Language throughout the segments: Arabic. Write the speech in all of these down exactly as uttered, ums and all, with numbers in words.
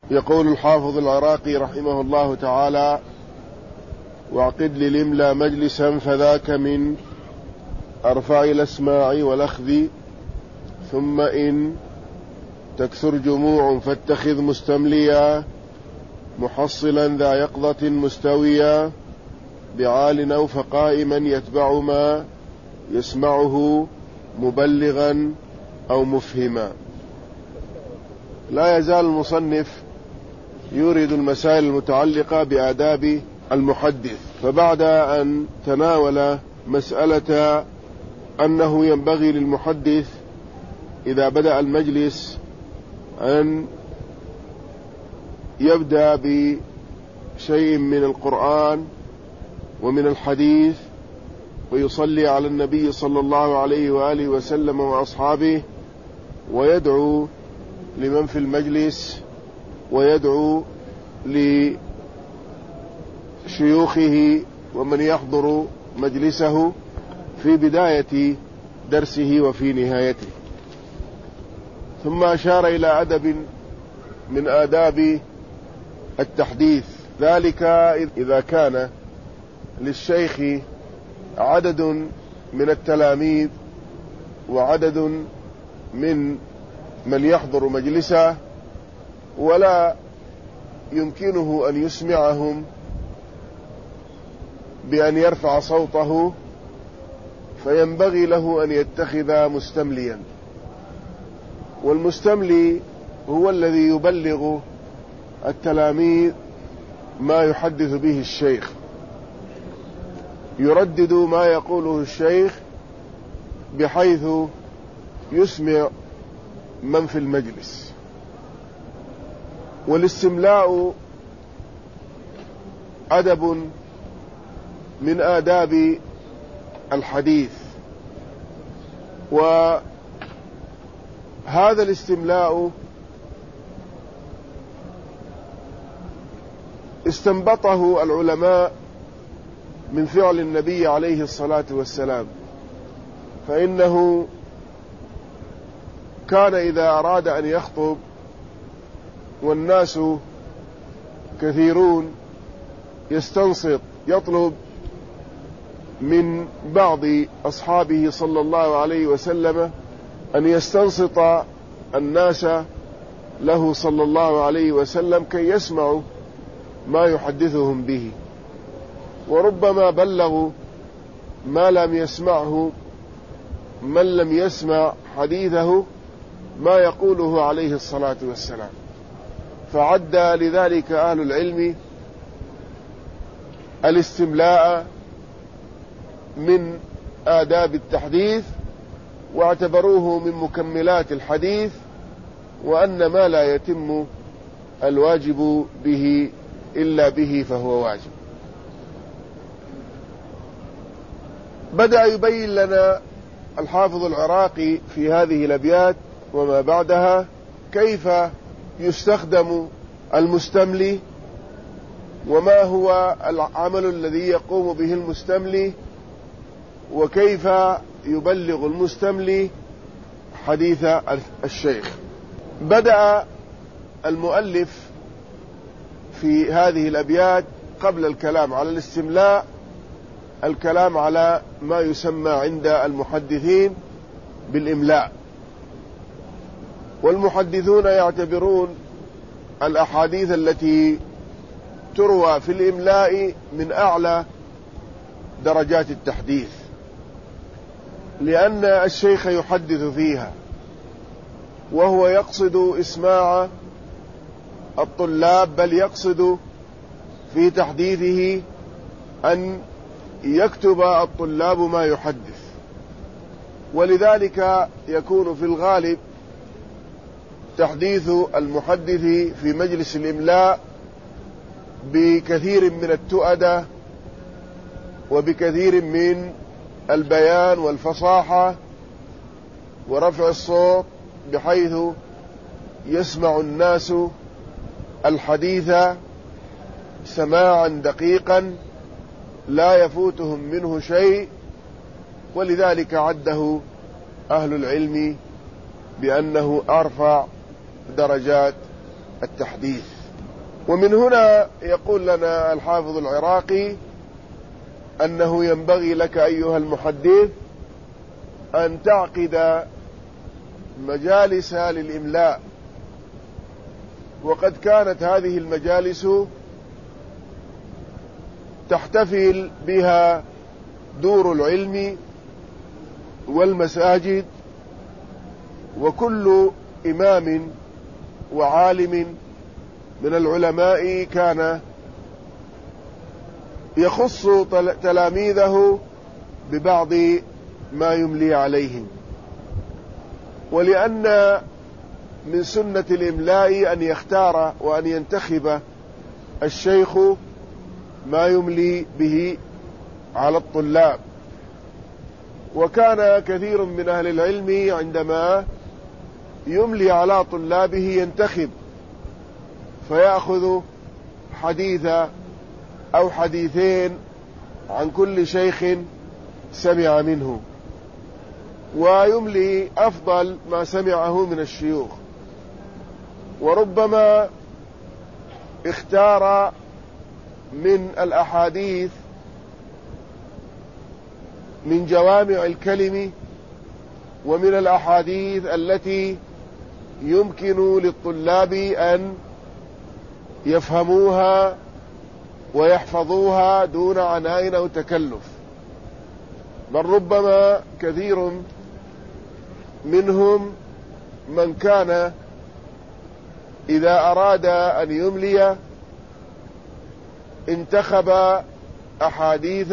يقول الحافظ العراقي رحمه الله تعالى: واعقد للإملا مجلسا فذاك من أرفع الأسماع والأخذ، ثم إن تكثر جموع فاتخذ مستمليا، محصلا ذا يقظة مستويا، بعال أو فقائما يتبع ما يسمعه، مبلغا أو مفهما. لا يزال المصنف يورد المسائل المتعلقة بآداب المحدث، فبعد أن تناول مسألة أنه ينبغي للمحدث إذا بدأ المجلس أن يبدأ بشيء من القرآن ومن الحديث، ويصلي على النبي صلى الله عليه وآله وسلم وأصحابه، ويدعو لمن في المجلس، ويدعو لشيوخه ومن يحضر مجلسه في بداية درسه وفي نهايته. ثم أشار إلى أدب من آداب التحديث، ذلك إذا كان للشيخ عدد من التلاميذ وعدد من من يحضر مجلسه، ولا يمكنه أن يسمعهم بأن يرفع صوته، فينبغي له أن يتخذ مستمليا. والمستملي هو الذي يبلغ التلاميذ ما يحدث به الشيخ، يردد ما يقوله الشيخ بحيث يسمع من في المجلس. والاستملاء أدب من آداب الحديث، وهذا الاستملاء استنبطه العلماء من فعل النبي عليه الصلاة والسلام، فإنه كان إذا أراد أن يخطب والناس كثيرون يستنصت، يطلب من بعض أصحابه صلى الله عليه وسلم أن يستنصت الناس له صلى الله عليه وسلم كي يسمعوا ما يحدثهم به، وربما بلغوا ما لم يسمعه من لم يسمع حديثه ما يقوله عليه الصلاة والسلام. فعد لذلك أهل العلم الاستملاء من آداب التحديث، واعتبروه من مكملات الحديث، وأن ما لا يتم الواجب به إلا به فهو واجب. بدأ يبين لنا الحافظ العراقي في هذه الأبيات وما بعدها كيف يستخدم المستملي، وما هو العمل الذي يقوم به المستملي، وكيف يبلغ المستملي حديث الشيخ. بدأ المؤلف في هذه الأبيات قبل الكلام على الاستملاء الكلام على ما يسمى عند المحدثين بالإملاء. والمحدثون يعتبرون الأحاديث التي تروى في الإملاء من أعلى درجات التحديث، لأن الشيخ يحدث فيها وهو يقصد إسماع الطلاب، بل يقصد في تحديثه أن يكتب الطلاب ما يحدث. ولذلك يكون في الغالب تحديث المحدث في مجلس الإملاء بكثير من التؤدة وبكثير من البيان والفصاحة ورفع الصوت، بحيث يسمع الناس الحديث سماعا دقيقا لا يفوتهم منه شيء. ولذلك عده أهل العلم بأنه أرفع درجات التحديث. ومن هنا يقول لنا الحافظ العراقي أنه ينبغي لك أيها المحدث أن تعقد مجالس للإملاء، وقد كانت هذه المجالس تحتفل بها دور العلم والمساجد، وكل إمام وعالم من العلماء كان يخص تلاميذه ببعض ما يملي عليهم. ولأن من سنة الإملاء أن يختار وأن ينتخب الشيخ ما يملي به على الطلاب، وكان كثير من أهل العلم عندما يملي على طلابه ينتخب فيأخذ حديثا أو حديثين عن كل شيخ سمع منه، ويملي أفضل ما سمعه من الشيوخ. وربما اختار من الأحاديث من جوامع الكلم، ومن الأحاديث التي يمكن للطلاب أن يفهموها ويحفظوها دون عناء أو تكلف. بل ربما كثير منهم من كان إذا أراد أن يملي انتخب أحاديث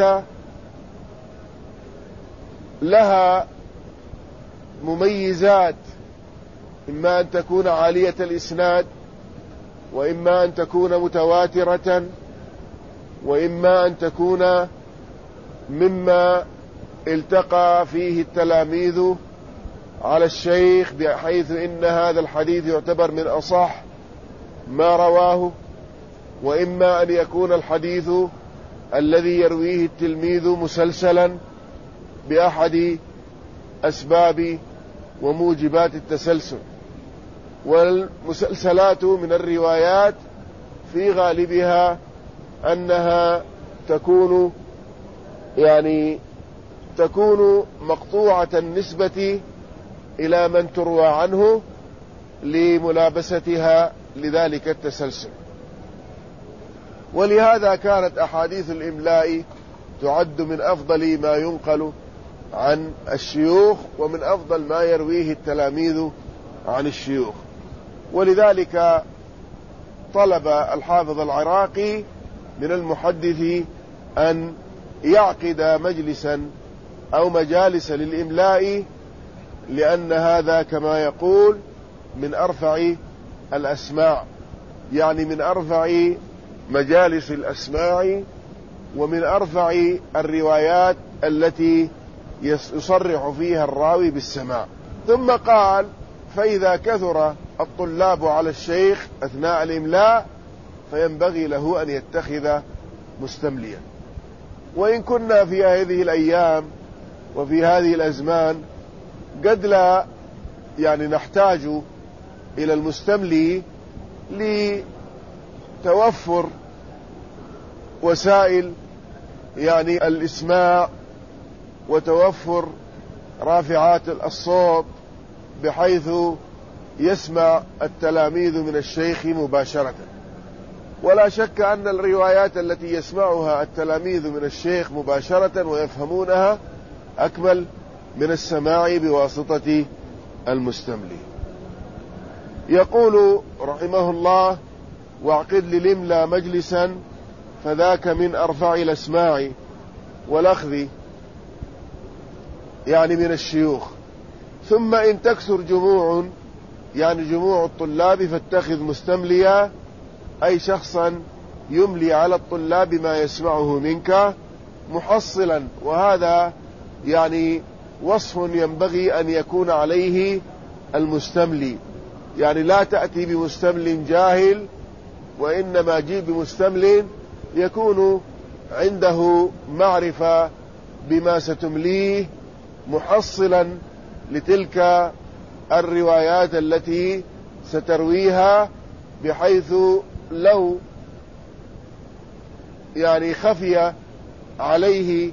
لها مميزات، إما أن تكون عالية الإسناد، وإما أن تكون متواترة، وإما أن تكون مما التقى فيه التلاميذ على الشيخ بحيث إن هذا الحديث يعتبر من أصح ما رواه، وإما أن يكون الحديث الذي يرويه التلميذ مسلسلا بأحد أسباب وموجبات التسلسل. والمسلسلات من الروايات في غالبها أنها تكون يعني تكون مقطوعة النسبة إلى من تروى عنه لملابستها لذلك التسلسل. ولهذا كانت أحاديث الإملاء تعد من أفضل ما ينقل عن الشيوخ، ومن أفضل ما يرويه التلاميذ عن الشيوخ. ولذلك طلب الحافظ العراقي من المحدث أن يعقد مجلسا أو مجالس للإملاء، لأن هذا كما يقول من أرفع الأسماع، يعني من أرفع مجالس الأسماع، ومن أرفع الروايات التي يصرح فيها الراوي بالسماع. ثم قال: فإذا كثر الطلاب على الشيخ أثناء الإملاء فينبغي له أن يتخذ مستمليا. وإن كنا في هذه الأيام وفي هذه الأزمان قد لا يعني نحتاج إلى المستملي لتوفر وسائل يعني الإسماع وتوفر رافعات الصوت بحيث يسمع التلاميذ من الشيخ مباشرة. ولا شك أن الروايات التي يسمعها التلاميذ من الشيخ مباشرة ويفهمونها أكمل من السماع بواسطة المستملي. يقول رحمه الله: واعقد للإملا مجلسا فذاك من أرفع الأسماع والأخذ، يعني من الشيوخ. ثم إن تكثر جموع، يعني جموع الطلاب، فاتخذ مستمليا، أي شخصا يملي على الطلاب ما يسمعه منك محصلا. وهذا يعني وصف ينبغي أن يكون عليه المستملي، يعني لا تأتي بمستمل جاهل، وإنما جيب بمستمل يكون عنده معرفة بما ستمليه محصلا لتلك الروايات التي سترويها، بحيث لو يعني خفي عليه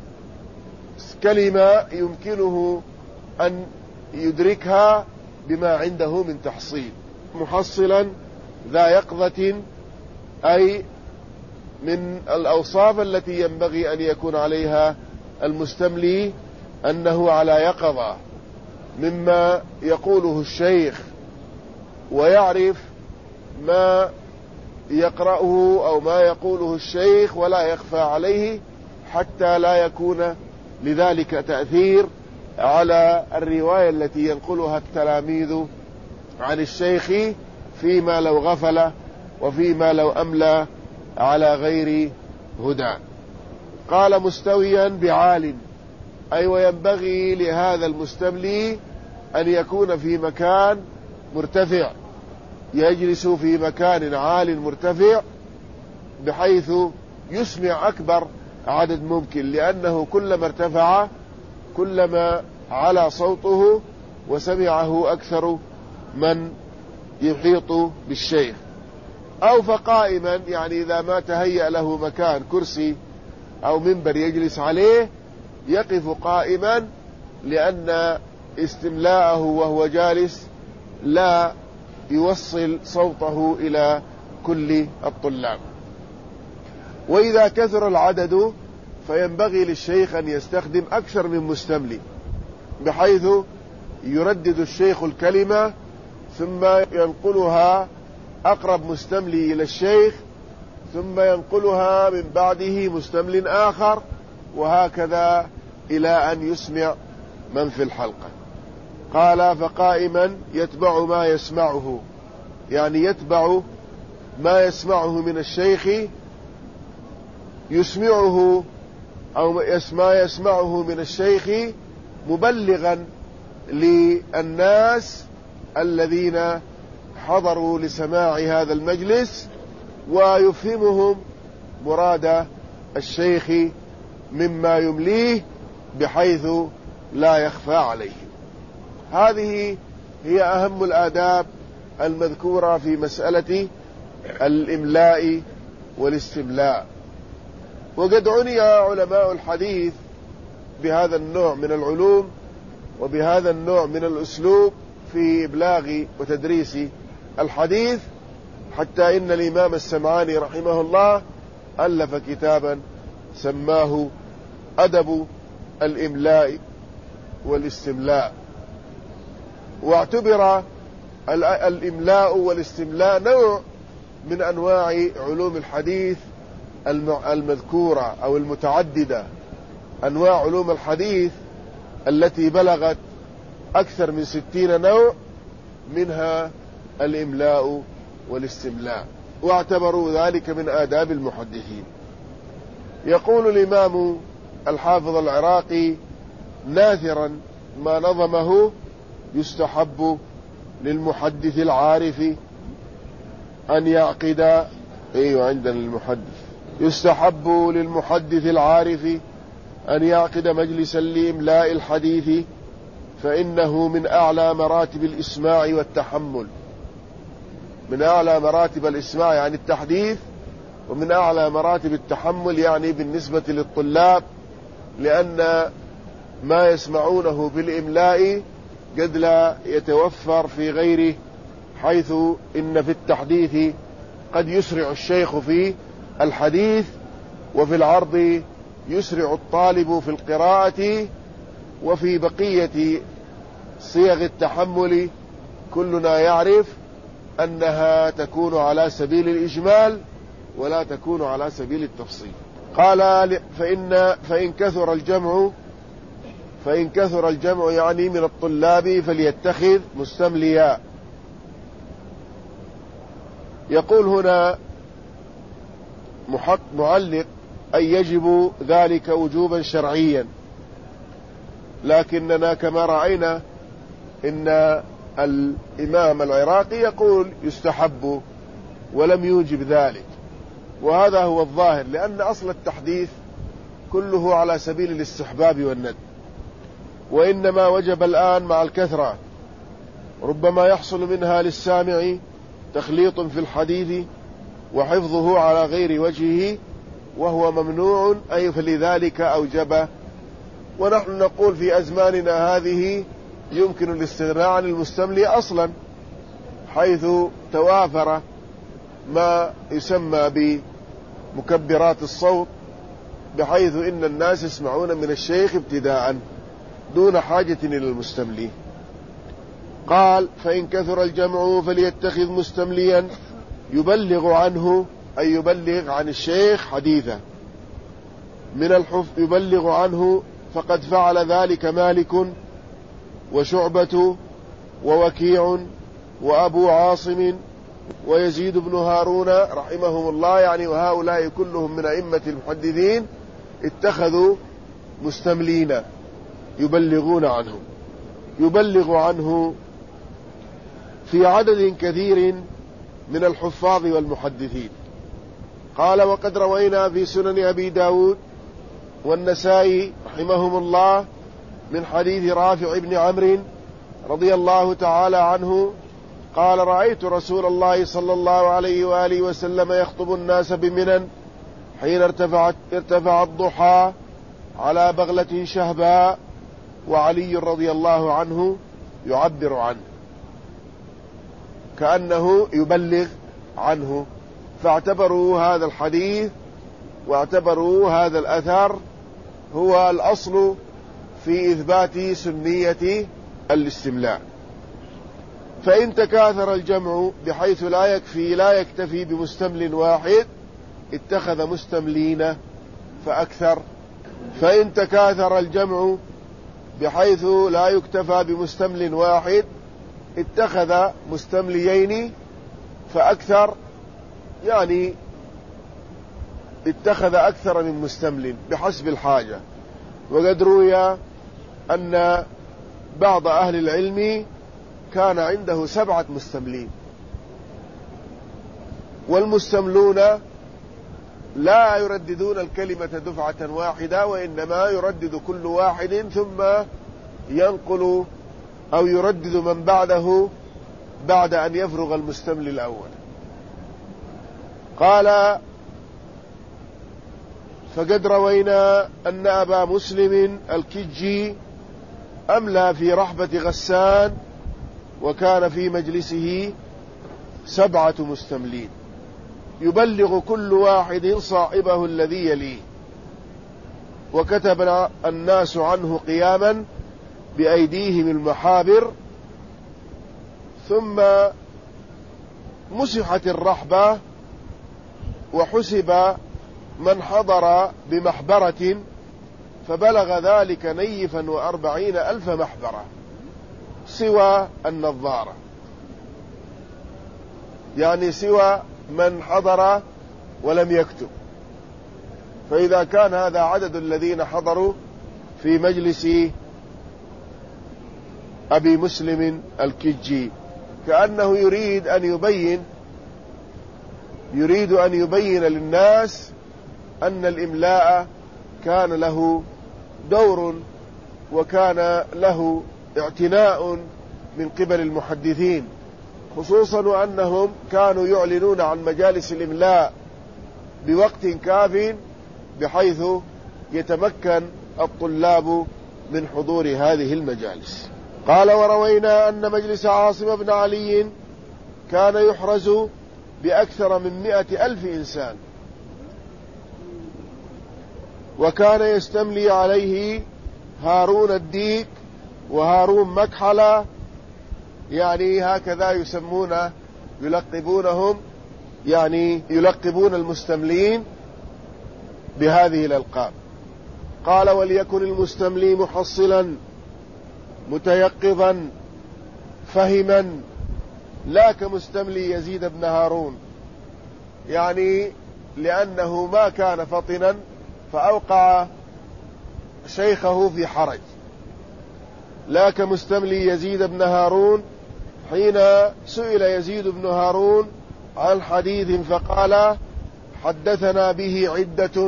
كلمة يمكنه أن يدركها بما عنده من تحصيل، محصلا ذا يقظة، أي من الأوصاف التي ينبغي أن يكون عليها المستملي أنه على يقظة مما يقوله الشيخ، ويعرف ما يقرأه أو ما يقوله الشيخ ولا يخفى عليه، حتى لا يكون لذلك تأثير على الرواية التي ينقلها التلاميذ عن الشيخ فيما لو غفل وفيما لو أملى على غير هدى. قال مستويا بعال، أي وينبغي لهذا المستملي أن يكون في مكان مرتفع، يجلس في مكان عال مرتفع بحيث يسمع أكبر عدد ممكن، لأنه كلما ارتفع كلما على صوته وسمعه أكثر من يحيط بالشيخ. أو فقائما، يعني إذا ما تهيأ له مكان كرسي أو منبر يجلس عليه يقف قائما، لأن استملاءه وهو جالس لا يوصل صوته إلى كل الطلاب. وإذا كثر العدد فينبغي للشيخ أن يستخدم أكثر من مستملي، بحيث يردد الشيخ الكلمة ثم ينقلها أقرب مستملي إلى الشيخ، ثم ينقلها من بعده مستمل آخر، وهكذا إلى أن يسمع من في الحلقة. قال فقائما يتبع ما يسمعه، يعني يتبع ما يسمعه من الشيخ، يسمعه أو ما يسمعه من الشيخ مبلغا للناس الذين حضروا لسماع هذا المجلس، ويفهمهم مراد الشيخ مما يمليه بحيث لا يخفى عليهم. هذه هي أهم الآداب المذكورة في مسألة الإملاء والاستملاء. وقد عني علماء الحديث بهذا النوع من العلوم وبهذا النوع من الأسلوب في إبلاغ وتدريس الحديث، حتى إن الإمام السمعاني رحمه الله ألف كتابا سماه أدب الإملاء والاستملاء. واعتبر الإملاء والاستملاء نوع من أنواع علوم الحديث المذكورة أو المتعددة. أنواع علوم الحديث التي بلغت أكثر من ستين نوع، منها الإملاء والاستملاء، واعتبروا ذلك من آداب المحدثين. يقول الإمام الحافظ العراقي ناثرا ما نظمه: يستحب للمحدث العارف أن يعقد أيوة عندنا المحدث يستحب للمحدث العارف أن يعقد مجلسا لإملاء الحديث، فإنه من أعلى مراتب الإسماع والتحمل. من أعلى مراتب الإسماع يعني التحديث، ومن أعلى مراتب التحمل يعني بالنسبة للطلاب، لأن ما يسمعونه بالإملاء قد لا يتوفر في غيره، حيث إن في التحديث قد يسرع الشيخ في الحديث، وفي العرض يسرع الطالب في القراءة، وفي بقية صيغ التحمل كلنا يعرف أنها تكون على سبيل الإجمال ولا تكون على سبيل التفصيل. قال فإن, فإن كثر الجمع فإن كثر الجمع يعني من الطلاب فليتخذ مستمليا. يقول هنا معلق أن يجب ذلك وجوبا شرعيا، لكننا كما رأينا إن الإمام العراقي يقول يستحب ولم يوجب ذلك، وهذا هو الظاهر، لأن أصل التحديث كله على سبيل الاستحباب والندب، وإنما وجب الآن مع الكثرة ربما يحصل منها للسامع تخليط في الحديث وحفظه على غير وجهه وهو ممنوع، أي فلذلك أوجبه. ونحن نقول في أزماننا هذه يمكن الاستغناء عن المستملي أصلا، حيث توافر ما يسمى بمكبرات الصوت، بحيث إن الناس يسمعون من الشيخ ابتداء دون حاجة إلى المستملي. قال: فإن كثر الجمع فليتخذ مستمليا يبلغ عنه، أي يبلغ عن الشيخ حديثه من الحفظ، يبلغ عنه، فقد فعل ذلك مالك وشعبة ووكيع وأبو عاصم ويزيد بن هارون رحمهم الله، يعني وهؤلاء كلهم من أئمة المحدثين اتخذوا مستملين يبلغون عنه يبلغ عنه في عدد كثير من الحفاظ والمحدثين. قال: وقد روينا في سنن أبي داود والنسائي رحمهم الله من حديث رافع بن عمرو رضي الله تعالى عنه قال: رأيت رسول الله صلى الله عليه وآله وسلم يخطب الناس بمنى حين ارتفعت ارتفع الضحى على بغلة شهباء، وعلي رضي الله عنه يعبر عنه، كأنه يبلغ عنه. فاعتبروا هذا الحديث واعتبروا هذا الأثر هو الأصل في إثبات سنية الاستملاء. فإن تكاثر الجمع بحيث لا يكفي لا يكتفي بمستمل واحد اتخذ مستملين فأكثر. فإن تكاثر الجمع بحيث لا يكتفى بمستمل واحد اتخذ مستمليين فأكثر، يعني اتخذ أكثر من مستمل بحسب الحاجة. وقد روي أن بعض أهل العلم كان عنده سبعة مستملين، والمستملون لا يرددون الكلمة دفعة واحدة، وإنما يردد كل واحد ثم ينقل أو يردد من بعده بعد أن يفرغ المستملي الأول. قال: فقد روينا أن أبا مسلم الكجي أملى في رحبة غسان، وكان في مجلسه سبعة مستملين يبلغ كل واحد صاحبه الذي يليه، وكتب الناس عنه قياما بأيديهم المحابر، ثم مسحت الرحبة وحسب من حضر بمحبرة، فبلغ ذلك نيفا وأربعين ألف محبرة سوى النظارة، يعني سوى من حضر ولم يكتب. فإذا كان هذا عدد الذين حضروا في مجلس أبي مسلم الكجي، كأنه يريد أن يبين يريد أن يبين للناس أن الإملاء كان له دور وكان له اعتناء من قبل المحدثين، خصوصا وأنهم كانوا يعلنون عن مجالس الإملاء بوقت كاف بحيث يتمكن الطلاب من حضور هذه المجالس. قال: وروينا أن مجلس عاصم بن علي كان يحرز بأكثر من مئة ألف إنسان، وكان يستملي عليه هارون الديك وهارون مكحلة، يعني هكذا يسمون يلقبونهم، يعني يلقبون المستملين بهذه الألقاب. قال: وليكن المستملي محصلا متيقظا فهما، لا كمستملي يزيد بن هارون، يعني لأنه ما كان فطنا فأوقع شيخه في حرج، لا كمستملي يزيد بن هارون حين سئل يزيد بن هارون عن حديث فقال: حدثنا به عدة.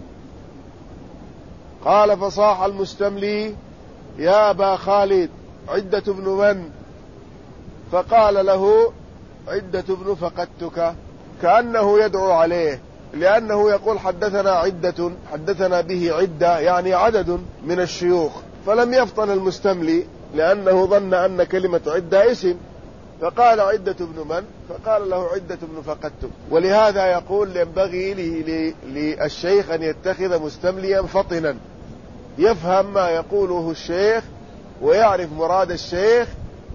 قال: فصاح المستملي: يا أبا خالد، عدة بن من؟ فقال له عدة بن فقدتك، كأنه يدعو عليه، لأنه يقول حدثنا عدة، حدثنا به عدة يعني عدد من الشيوخ، فلم يفطن المستملي لأنه ظن أن كلمة عدة اسم، فقال عدة بن من؟ فقال له عدة بن فقدتك. ولهذا يقول ينبغي للشيخ أن يتخذ مستمليا فطنا يفهم ما يقوله الشيخ ويعرف مراد الشيخ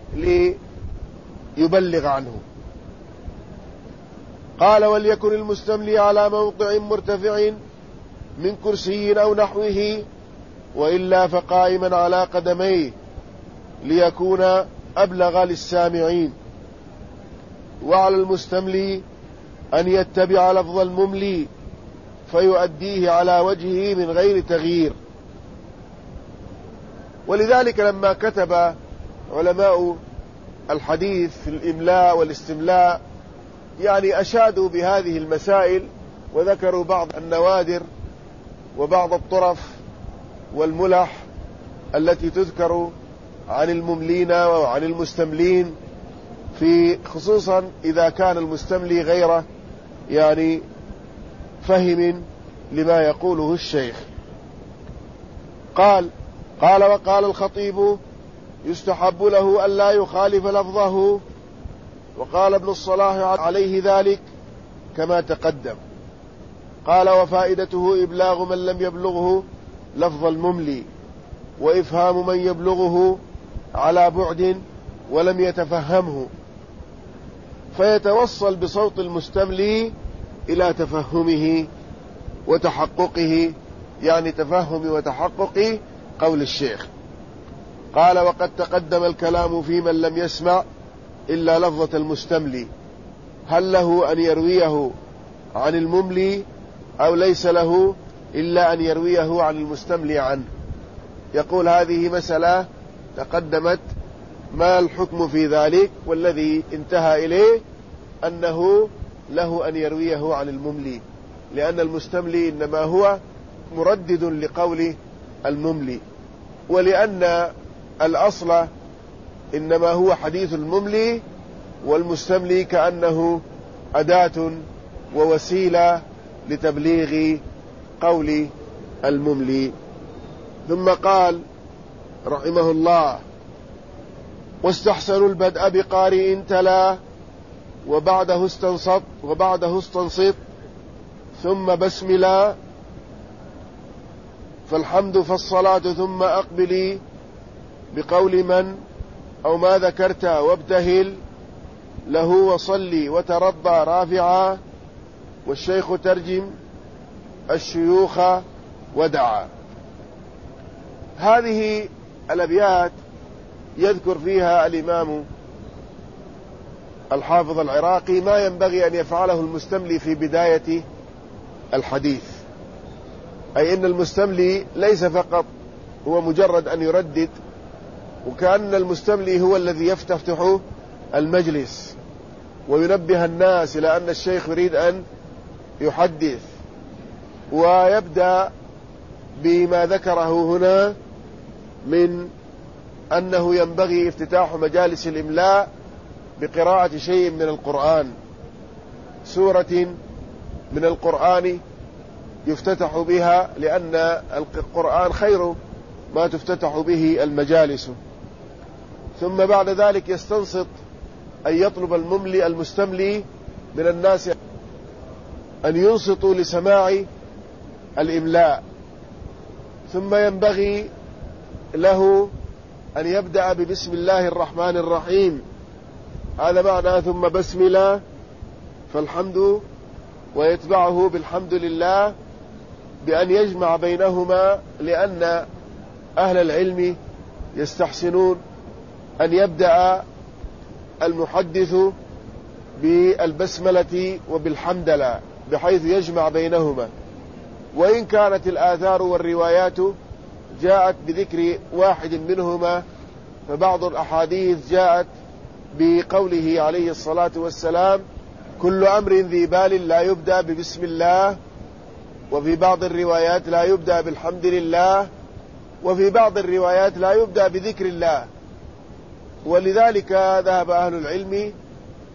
ليبلغ عنه. قال وليكن المستملي على موضع مرتفع من كرسي أو نحوه، وإلا فقائما على قدميه ليكون أبلغ للسامعين. وعلى المستملي أن يتبع لفظ المملي فيؤديه على وجهه من غير تغيير. ولذلك لما كتب علماء الحديث في الإملاء والاستملاء يعني أشادوا بهذه المسائل، وذكروا بعض النوادر وبعض الطرف والملح التي تذكر عن المملين وعن المستملين، في خصوصا إذا كان المستملي غير يعني فهم لما يقوله الشيخ. قال قال وقال الخطيب يستحب له ألا يخالف لفظه، وقال ابن الصلاح عليه ذلك كما تقدم. قال وفائدته إبلاغ من لم يبلغه لفظ المملي، وإفهام من يبلغه على بعد ولم يتفهمه، فيتوصل بصوت المستملي إلى تفهمه وتحققه، يعني تفهم وتحقق قول الشيخ. قال وقد تقدم الكلام في من لم يسمع إلا لفظة المستملي، هل له أن يرويه عن المملي أو ليس له إلا أن يرويه عن المستملي عنه؟ يقول هذه مسألة تقدمت، ما الحكم في ذلك؟ والذي انتهى إليه أنه له أن يرويه عن المملي، لأن المستملي إنما هو مردد لقول المملي، ولأن الأصل إنما هو حديث المملي، والمستملي كأنه أداة ووسيلة لتبليغ قول المملي. ثم قال رحمه الله واستحسن البدء بقارئ تلا وبعده استنصت وبعده استنصت ثم بسملا، فالحمد فالصلاة ثم أقبلي بقول من أو ما ذكرت وابتهل له وصلي وترضى رافعا، والشيخ ترجم الشيوخ ودعا. هذه الأبيات يذكر فيها الإمام الحافظ العراقي ما ينبغي أن يفعله المستملي في بداية الحديث، أي أن المستملي ليس فقط هو مجرد أن يردد، وكأن المستملي هو الذي يفتح المجلس وينبه الناس إلى أن الشيخ يريد أن يحدث، ويبدأ بما ذكره هنا من أنه ينبغي افتتاح مجالس الإملاء بقراءة شيء من القرآن، سورة من القرآن يفتتح بها، لأن القرآن خير ما تفتتح به المجالس. ثم بعد ذلك يستنصت أن يطلب المملي المستملي من الناس أن ينصتوا لسماع الإملاء، ثم ينبغي له أن يبدأ ببسم الله الرحمن الرحيم، هذا معنى ثم بسم الله فالحمد، ويتبعه بالحمد لله، بأن يجمع بينهما، لأن أهل العلم يستحسنون أن يبدأ المحدث بالبسملة وبالحمدلله بحيث يجمع بينهما. وإن كانت الآثار والروايات جاءت بذكر واحد منهما، فبعض الأحاديث جاءت بقوله عليه الصلاة والسلام كل أمر ذي بال لا يبدأ ببسم الله، وفي بعض الروايات لا يبدأ بالحمد لله، وفي بعض الروايات لا يبدأ بذكر الله. ولذلك ذهب أهل العلم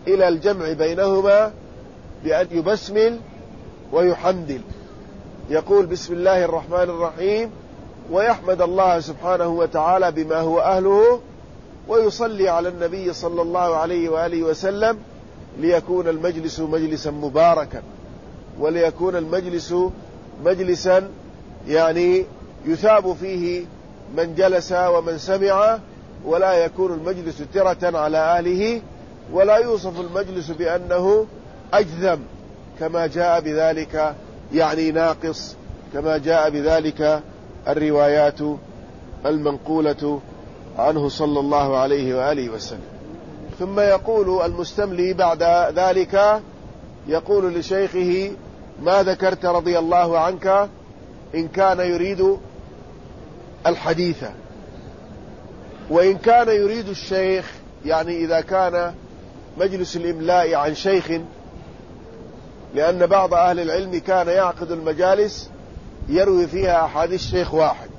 إلى الجمع بينهما بأن يبسمل ويحمدل، يقول بسم الله الرحمن الرحيم ويحمد الله سبحانه وتعالى بما هو أهله، ويصلي على النبي صلى الله عليه وآله وسلم، ليكون المجلس مجلسا مباركا، وليكون المجلس مجلسا يعني يثاب فيه من جلس ومن سمع، ولا يكون المجلس ترة على أهله، ولا يوصف المجلس بأنه أجذم كما جاء بذلك يعني ناقص، كما جاء بذلك الروايات المنقولة عنه صلى الله عليه وآله وسلم. ثم يقول المستملي بعد ذلك، يقول لشيخه ما ذكرت رضي الله عنك، إن كان يريد الحديث. وإن كان يريد الشيخ يعني إذا كان مجلس الإملاء عن شيخ، لأن بعض أهل العلم كان يعقد المجالس يروي فيها أحاديث شيخ واحد،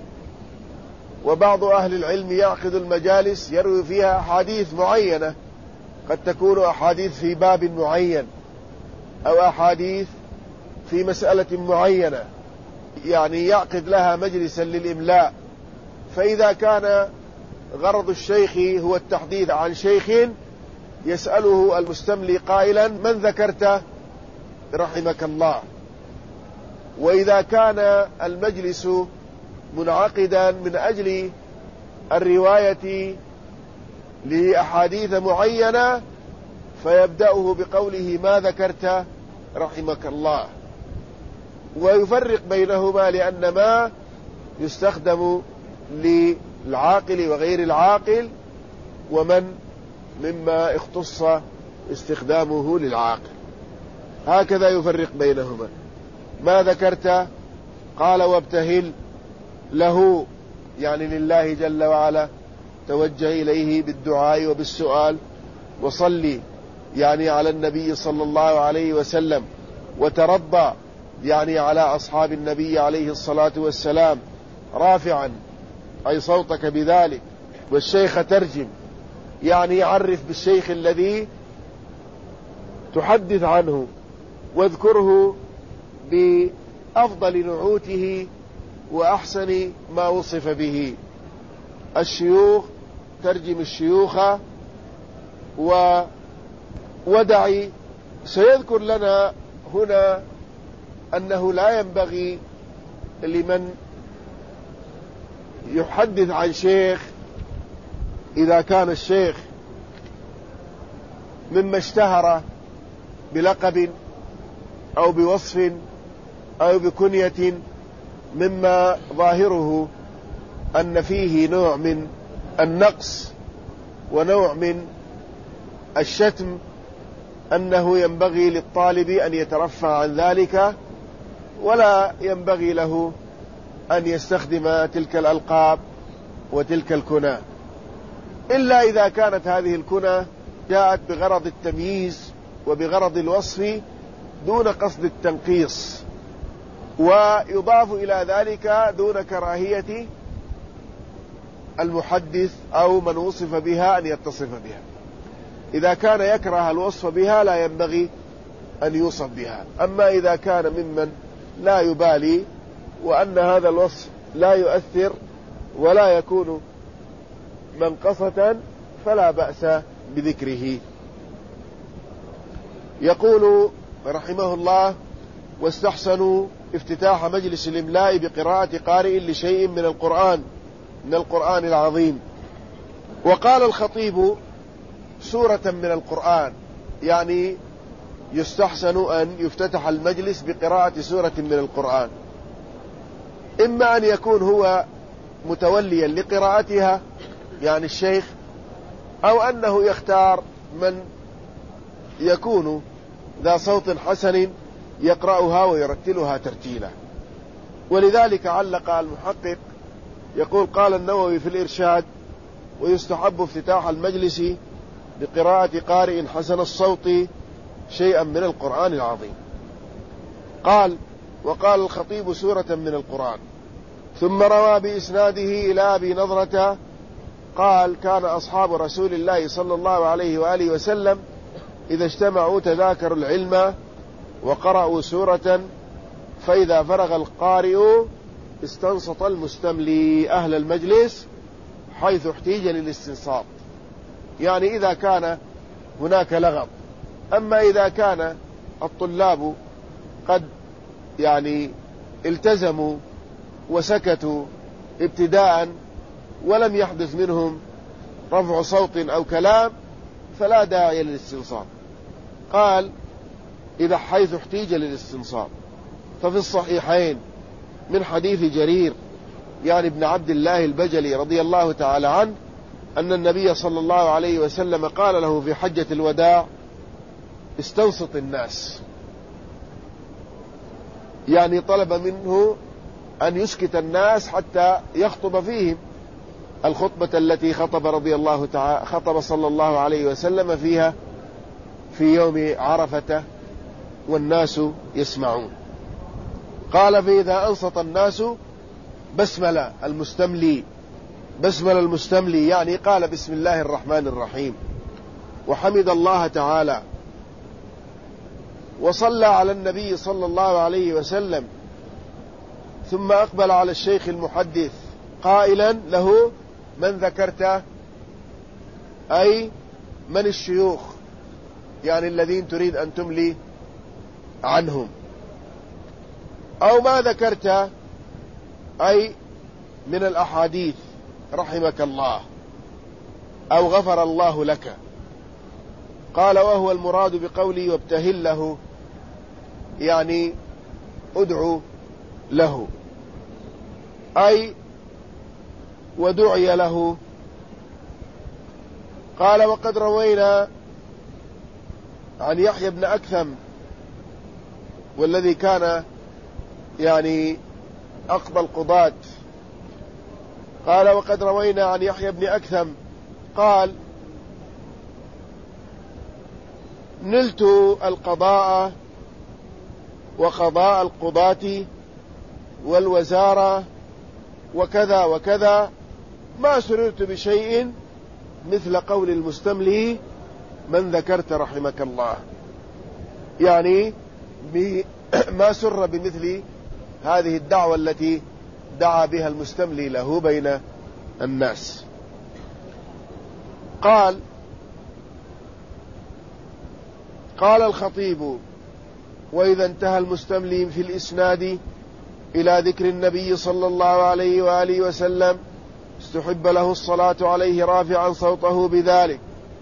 وبعض أهل العلم يعقد المجالس يروي فيها أحاديث معينة، قد تكون أحاديث في باب معين أو أحاديث في مسألة معينة، يعني يعقد لها مجلسا للإملاء. فإذا كان غرض الشيخ هو التحديث عن شيخ، يسأله المستملي قائلا من ذكرت رحمك الله. وإذا كان المجلس منعقدا من أجل الرواية لأحاديث معينة، فيبدأه بقوله ما ذكرت رحمك الله، ويفرق بينهما، لأن ما يستخدم للعاقل وغير العاقل، ومن مما اختص استخدامه للعاقل، هكذا يفرق بينهما. ما ذكرت قال وابتهل له، يعني لله جل وعلا، توجه إليه بالدعاء وبالسؤال، وصلي يعني على النبي صلى الله عليه وسلم، وترضى يعني على أصحاب النبي عليه الصلاة والسلام، رافعا أي صوتك بذلك. والشيخ ترجم يعني يعرف بالشيخ الذي تحدث عنه، واذكره بأفضل نعوته وأحسن ما وصف به. الشيوخ ترجم الشيوخ. ودعي سيذكر لنا هنا أنه لا ينبغي لمن يحدث عن شيخ، إذا كان الشيخ مما اشتهر بلقب أو بوصف أو بكنية، مما ظاهره أن فيه نوع من النقص ونوع من الشتم، أنه ينبغي للطالب أن يترفع عن ذلك، ولا ينبغي له أن يستخدم تلك الألقاب وتلك الكنى، إلا إذا كانت هذه الكنى جاءت بغرض التمييز وبغرض الوصف دون قصد التنقيص، ويضاف إلى ذلك دون كراهية المحدث أو من وصف بها أن يتصف بها. إذا كان يكره الوصف بها لا ينبغي أن يوصف بها. أما إذا كان ممن لا يبالي وأن هذا الوصف لا يؤثر ولا يكون منقصة فلا بأس بذكره. يقول رحمه الله واستحسنوا افتتاح مجلس الإملاء بقراءة قارئ لشيء من القرآن من القرآن العظيم. وقال الخطيب سورة من القرآن، يعني يستحسن أن يفتتح المجلس بقراءة سورة من القرآن، إما أن يكون هو متوليا لقراءتها يعني الشيخ، أو أنه يختار من يكون ذا صوت حسن يقرأها ويرتلها ترتيلا. ولذلك علق المحقق يقول قال النووي في الإرشاد ويستحب افتتاح المجلس بقراءة قارئ حسن الصوت شيئا من القرآن العظيم. قال وقال الخطيب سورة من القرآن. ثم روى بإسناده إلى أبي نضرة قال كان أصحاب رسول الله صلى الله عليه وآله وسلم إذا اجتمعوا تذاكروا العلم وقرأوا سورة فإذا فرغ القارئ استنصت المستملي أهل المجلس حيث احتيج للاستنصات، يعني إذا كان هناك لغط. أما إذا كان الطلاب قد يعني التزموا وسكتوا ابتداء ولم يحدث منهم رفع صوت أو كلام فلا داعي للاستنصات. قال إذا حيث احتيج للاستنصات. ففي الصحيحين من حديث جرير يعني ابن عبد الله البجلي رضي الله تعالى عنه أن النبي صلى الله عليه وسلم قال له في حجة الوداع استوسط الناس، يعني طلب منه أن يسكت الناس حتى يخطب فيهم الخطبة التي خطب رضي الله تعالى خطب صلى الله عليه وسلم فيها في يوم عرفة والناس يسمعون. قال فإذا أنصت الناس بسمل المستملي، بسمل المستملي يعني قال بسم الله الرحمن الرحيم وحمد الله تعالى وصلى على النبي صلى الله عليه وسلم، ثم أقبل على الشيخ المحدث قائلا له من ذكرت، أي من الشيوخ يعني الذين تريد أن تملي عنهم، أو ما ذكرت أي من الأحاديث رحمك الله أو غفر الله لك. قال وهو المراد بقولي وابتهل له يعني ادعو له، أي ودعي له. قال وقد روينا عن يحيى بن أكثم والذي كان يعني أقضى القضاة. قال وقد روينا عن يحيى بن أكثم قال نلت القضاء وقضاء القضاة والوزارة وكذا وكذا، ما سررت بشيء مثل قول المستملي من ذكرت رحمك الله، يعني ما سر بمثل هذه الدعوة التي دعا بها المستملي له بين الناس. قال قال الخطيب وإذا انتهى المستملي في الإسناد إلى ذكر النبي صلى الله عليه وآله وسلم استحب له الصلاة عليه رافعا صوته بذلك،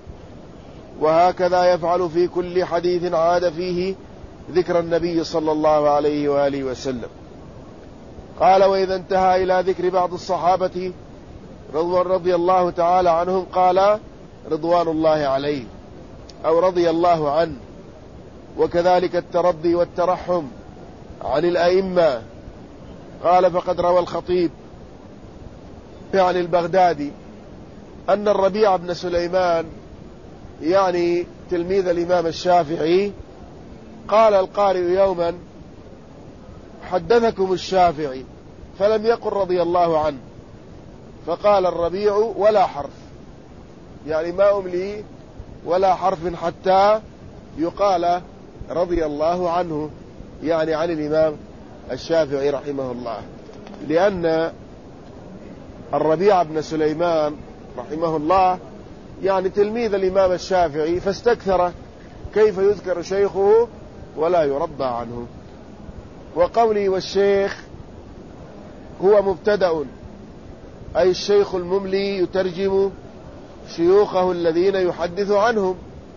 وهكذا يفعل في كل حديث عاد فيه ذكر النبي صلى الله عليه وآله وسلم. قال وإذا انتهى إلى ذكر بعض الصحابة رضي الله تعالى عنهم قال رضوان الله عليه أو رضي الله عنه، وكذلك الترضي والترحم عن الأئمة. قال فقد روى الخطيب يعني البغدادي أن الربيع بن سليمان يعني تلميذ الإمام الشافعي قال القارئ يوما حدثكم الشافعي، فلم يقل رضي الله عنه، فقال الربيع ولا حرف، يعني ما أملي ولا حرف حتى يقال رضي الله عنه، يعني عن الإمام الشافعي رحمه الله، لأن الربيع بن سليمان رحمه الله يعني تلميذ الإمام الشافعي فاستكثر كيف يذكر شيخه ولا يرضى عنه. وقولي والشيخ هو مبتدأ، أي الشيخ المملي يترجم شيوخه الذين يحدث عنهم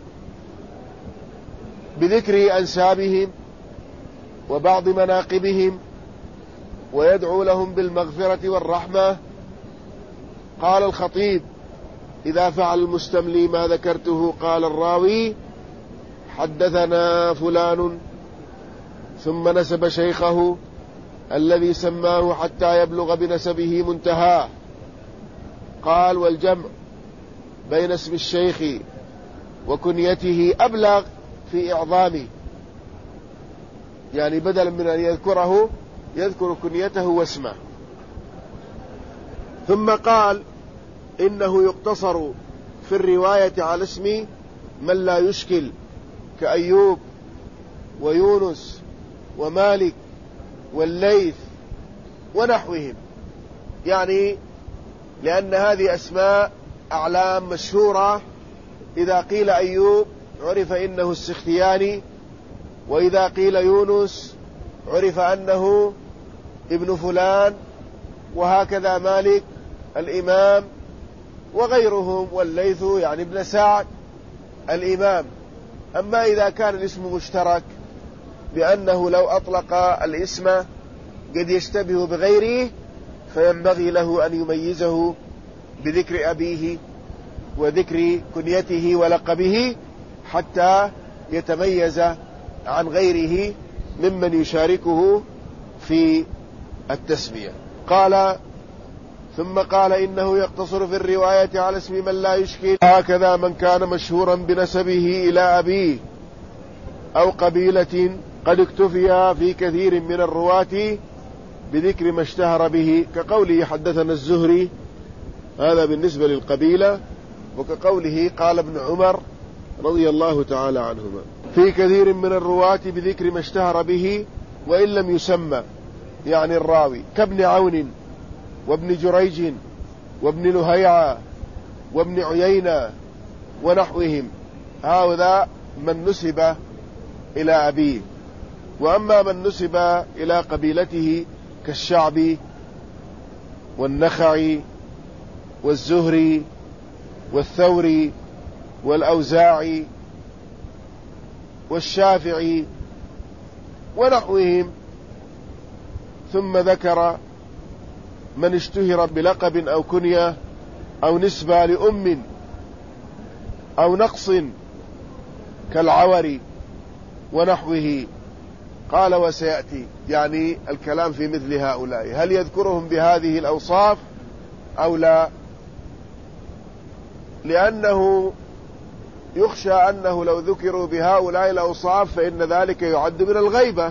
بذكر أنسابهم وبعض مناقبهم ويدعو لهم بالمغفرة والرحمة. قال الخطيب إذا فعل المستملي ما ذكرته قال الراوي حدثنا فلان ثم نسب شيخه الذي سماه حتى يبلغ بنسبه منتهاه. قال والجمع بين اسم الشيخ وكنيته أبلغ في إعظامه، يعني بدلا من أن يذكره يذكر كنيته واسمه. ثم قال إنه يقتصر في الرواية على اسم من لا يشكل كأيوب ويونس ومالك والليث ونحوهم، يعني لأن هذه أسماء أعلام مشهورة. إذا قيل أيوب عرف إنه السختياني، وإذا قيل يونس عرف أنه ابن فلان، وهكذا مالك الإمام وغيرهم، والليث يعني ابن سعد الإمام. أما إذا كان الاسم مشترك بأنه لو أطلق الاسم قد يشتبه بغيره، فينبغي له أن يميزه بذكر أبيه وذكر كنيته ولقبه حتى يتميز عن غيره ممن يشاركه في التسمية. قال ثم قال إنه يقتصر في الرواية على اسم من لا يشكل، هكذا من كان مشهورا بنسبه إلى أبيه أو قبيلة قد اكتفي في كثير من الرواة بذكر ما اشتهر به، كقوله حدثنا الزهري، هذا بالنسبة للقبيلة، وكقوله قال ابن عمر رضي الله تعالى عنهما في كثير من الرواة بذكر ما اشتهر به وإن لم يسمى، يعني الراوي، كابن عون وابن جريج وابن لهيعة وابن عيينة ونحوهم، هؤلاء من نسب إلى أبيه. وأما من نسب إلى قبيلته كالشعبي والنخعي والزهري والثوري والأوزاعي والشافعي ونحوهم، ثم ذكر من اشتهر بلقب أو كنية أو نسبة لأم أو نقص كالعوري ونحوه. قال وسيأتي، يعني الكلام في مثل هؤلاء، هل يذكرهم بهذه الأوصاف أو لا؟ لأنه يخشى أنه لو ذكروا بهؤلاء الأوصاف فإن ذلك يعد من الغيبة،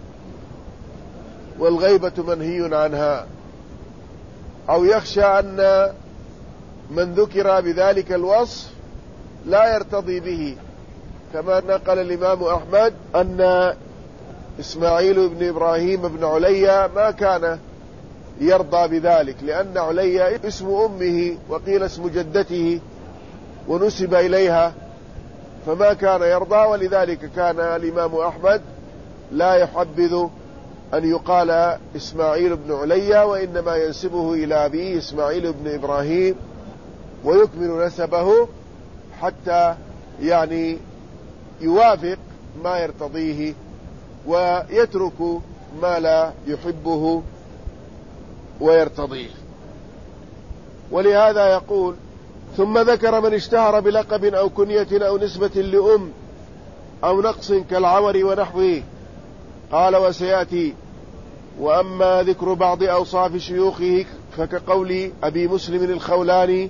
والغيبة منهي عنها، أو يخشى أن من ذكر بذلك الوصف لا يرتضي به، كما نقل الإمام أحمد أن إسماعيل بن إبراهيم بن عليا ما كان يرضى بذلك، لأن عليا اسم أمه وقيل اسم جدته ونسب إليها، فما كان يرضى، ولذلك كان الإمام أحمد لا يحبذ أن يقال إسماعيل بن عليا، وإنما ينسبه إلى أبيه إسماعيل بن إبراهيم ويكمل نسبه حتى يعني يوافق ما يرتضيه ويترك ما لا يحبه ويرتضيه. ولهذا يقول ثم ذكر من اشتهر بلقب أو كنية أو نسبة لأم أو نقص كالعور ونحوه. قال وسيأتي. وأما ذكر بعض أوصاف شيوخه فكقول أبي مسلم الخولاني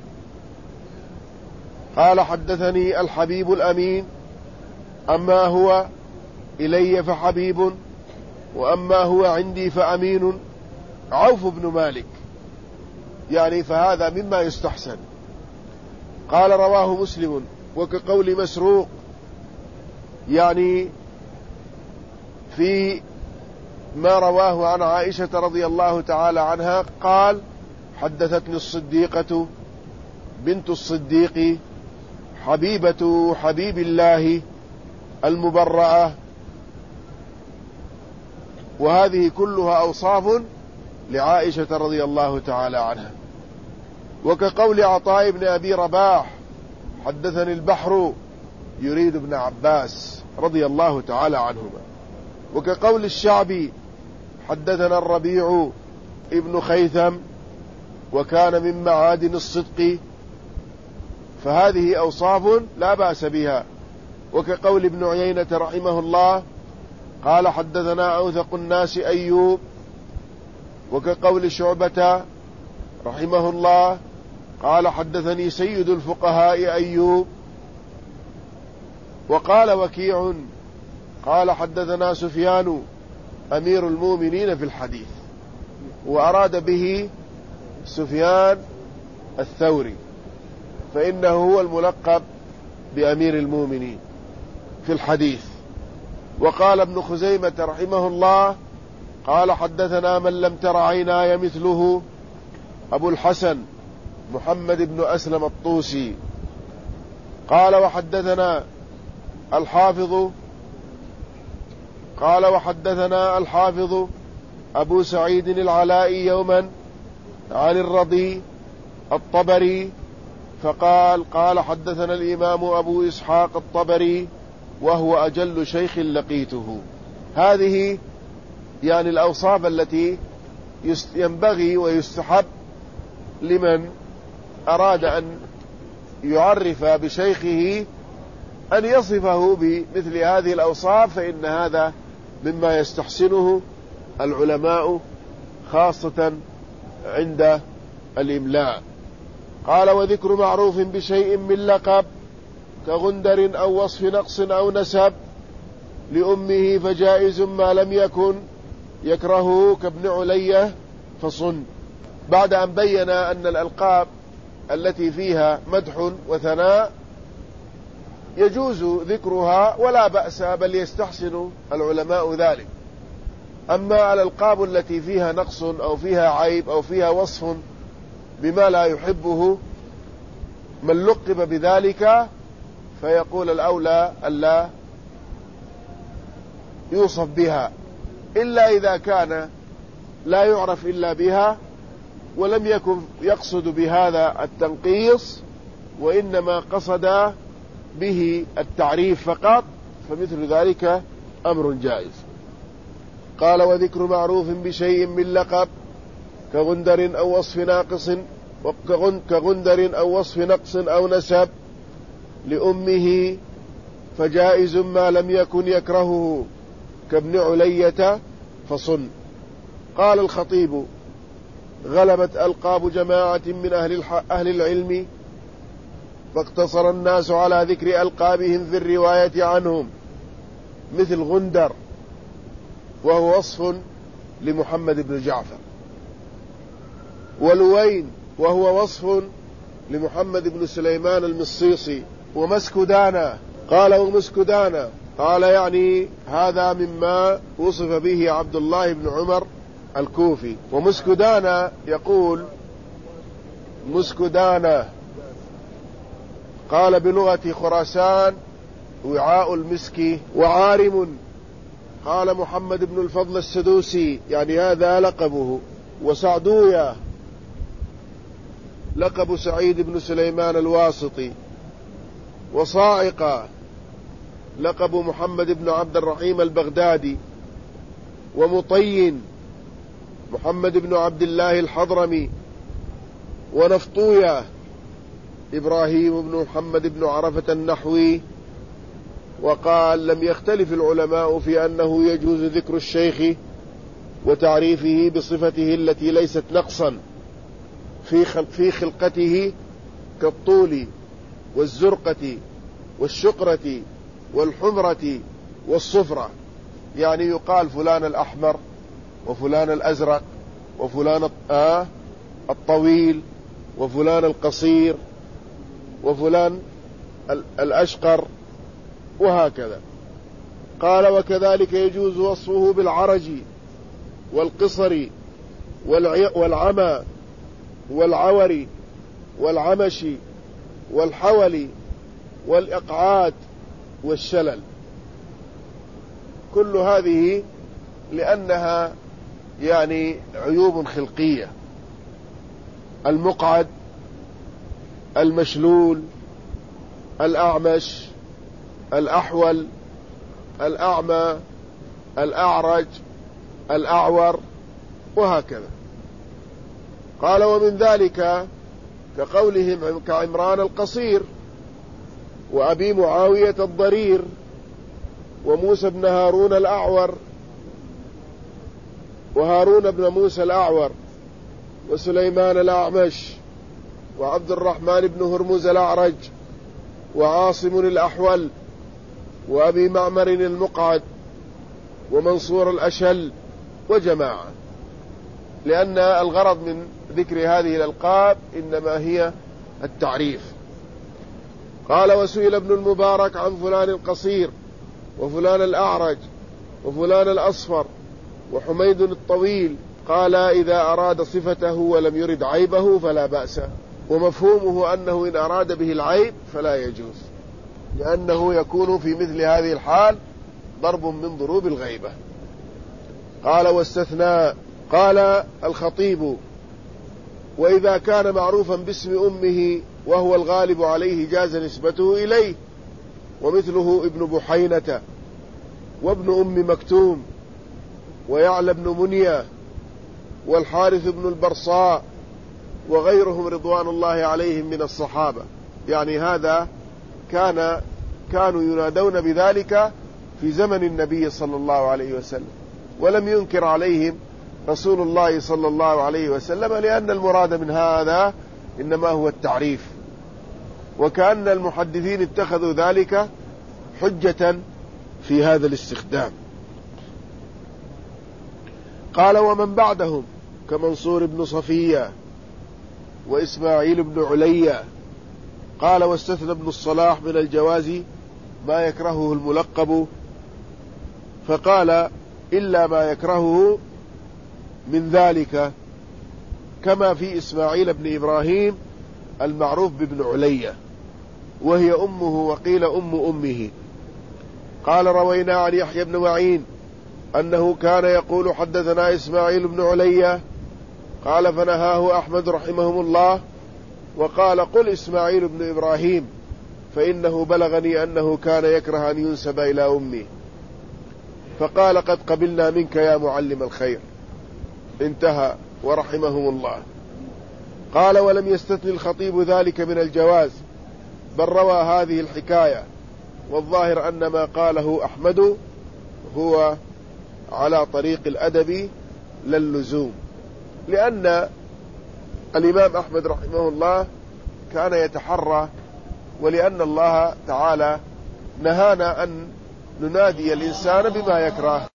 قال حدثني الحبيب الأمين، أما هو إلي فحبيب، وأما هو عندي فأمين، عوف بن مالك، يعني فهذا مما يستحسن. قال رواه مسلم. وكقول مسروق، يعني في ما رواه عن عائشة رضي الله تعالى عنها قال حدثتني الصديقة بنت الصديق حبيبة حبيب الله المبرأة. وهذه كلها أوصاف لعائشة رضي الله تعالى عنها. وكقول عطاء بن أبي رباح حدثني البحر، يريد ابن عباس رضي الله تعالى عنهما. وكقول الشعبي حدثنا الربيع ابن خيثم وكان من معادن الصدق، فهذه أوصاف لا بأس بها. وكقول ابن عيينة رحمه الله قال حدثنا أوثق الناس أيوب. وكقول شعبة رحمه الله قال حدثني سيد الفقهاء أيوب. وقال وكيع قال حدثنا سفيان أمير المؤمنين في الحديث، وأراد به سفيان الثوري، فإنه هو الملقب بأمير المؤمنين. في الحديث. وقال ابن خزيمة رحمه الله قال حدثنا من لم تر عيناي مثله أبو الحسن محمد بن أسلم الطوسي قال وحدثنا الحافظ قال وحدثنا الحافظ أبو سعيد العلائي يوما عن الرضي الطبري فقال قال حدثنا الإمام أبو إسحاق الطبري وهو أجل شيخ لقيته. هذه يعني الأوصاف التي ينبغي ويستحب لمن أراد أن يعرف بشيخه أن يصفه بمثل هذه الأوصاف، فإن هذا مما يستحسنه العلماء خاصة عند الإملاء. قال وذكر معروف بشيء من لقب كغندر أو وصف نقص أو نسب لأمه فجائز ما لم يكن يكرهه كابن علية فصن. بعد أن بين أن الألقاب التي فيها مدح وثناء يجوز ذكرها ولا بأس، بل يستحسن العلماء ذلك. أما الألقاب التي فيها نقص أو فيها عيب أو فيها وصف بما لا يحبه من لقب بذلك فيقول الأولى ألا يوصف بها، إلا إذا كان لا يعرف إلا بها ولم يكن يقصد بهذا التنقيص وإنما قصد به التعريف فقط، فمثل ذلك أمر جائز. قال وذكر معروف بشيء من لقب كغندر أو وصف ناقص كغندر أو وصف نقص أو نسب لأمه فجائز ما لم يكن يكرهه كابن علية فصن. قال الخطيب غلبت ألقاب جماعة من أهل, أهل العلم فاقتصر الناس على ذكر ألقابهم في الرواية عنهم، مثل غندر وهو وصف لمحمد بن جعفر، ولوين وهو وصف لمحمد بن سليمان المصيصي، ومسكدانا قال ومسكدانا قال يعني هذا مما وصف به عبد الله بن عمر الكوفي. ومسكدانا يقول مسكدانا قال بلغة خراسان وعاء المسك. وعارم قال محمد بن الفضل السدوسي يعني هذا لقبه. وسعدوية لقب سعيد بن سليمان الواسطي. وصاعقة لقب محمد بن عبد الرحيم البغدادي. ومطين محمد بن عبد الله الحضرمي. ونفطوية إبراهيم بن محمد بن عرفة النحوي. وقال لم يختلف العلماء في أنه يجوز ذكر الشيخ وتعريفه بصفته التي ليست نقصا في خلقته كالطول والزرقة والشقرة والحمرة والصفرة، يعني يقال فلان الأحمر وفلان الأزرق وفلان آه الطويل وفلان القصير وفلان الأشقر وهكذا. قال وكذلك يجوز وصفه بالعرج والقصر والعمى والعور والعمش والحول والإقعاد والشلل، كل هذه لأنها يعني عيوب خلقية. المقعد المشلول الأعمش الأحول الأعمى الأعرج الأعور وهكذا. قال ومن ذلك كقولهم كعمران القصير وأبي معاوية الضرير وموسى بن هارون الأعور وهارون بن موسى الأعور وسليمان الأعمش وعبد الرحمن بن هرمز الأعرج وعاصم الأحول وأبي معمر المقعد ومنصور الأشل وجماعة، لأن الغرض من ذكر هذه الألقاب إنما هي التعريف. قال وسئل ابن المبارك عن فلان القصير وفلان الأعرج وفلان الأصفر وحميد الطويل، قال إذا أراد صفته ولم يرد عيبه فلا بأس، ومفهومه أنه إن أراد به العيب فلا يجوز، لأنه يكون في مثل هذه الحال ضرب من ضروب الغيبة. قال واستثناء. قال الخطيب: وإذا كان معروفا باسم أمه وهو الغالب عليه جاز نسبته إليه، ومثله ابن بحينة وابن أم مكتوم ويعلى بن منيا والحارث بن البرصاء وغيرهم رضوان الله عليهم من الصحابة. يعني هذا كان كانوا ينادون بذلك في زمن النبي صلى الله عليه وسلم، ولم ينكر عليهم رسول الله صلى الله عليه وسلم، لأن المراد من هذا إنما هو التعريف، وكأن المحدثين اتخذوا ذلك حجة في هذا الاستخدام. قال ومن بعدهم كمنصور بن صفية وإسماعيل بن عليا. قال واستثنى ابن الصلاح من الجواز ما يكرهه الملقب، فقال إلا ما يكرهه من ذلك، كما في إسماعيل بن إبراهيم المعروف بابن عليا، وهي أمه وقيل أم أمه. قال روينا عن يحيى بن معين أنه كان يقول حدثنا إسماعيل بن عليا، قال فنهاه أحمد رحمه الله وقال قل إسماعيل بن إبراهيم، فإنه بلغني أنه كان يكره أن ينسب إلى أمي، فقال قد قبلنا منك يا معلم الخير. انتهى ورحمهم الله. قال ولم يستثن الخطيب ذلك من الجواز، بل روى هذه الحكاية، والظاهر أن ما قاله أحمد هو على طريق الأدب لا اللزوم، لأن الإمام أحمد رحمه الله كان يتحرى، ولأن الله تعالى نهانا أن ننادي الإنسان بما يكره.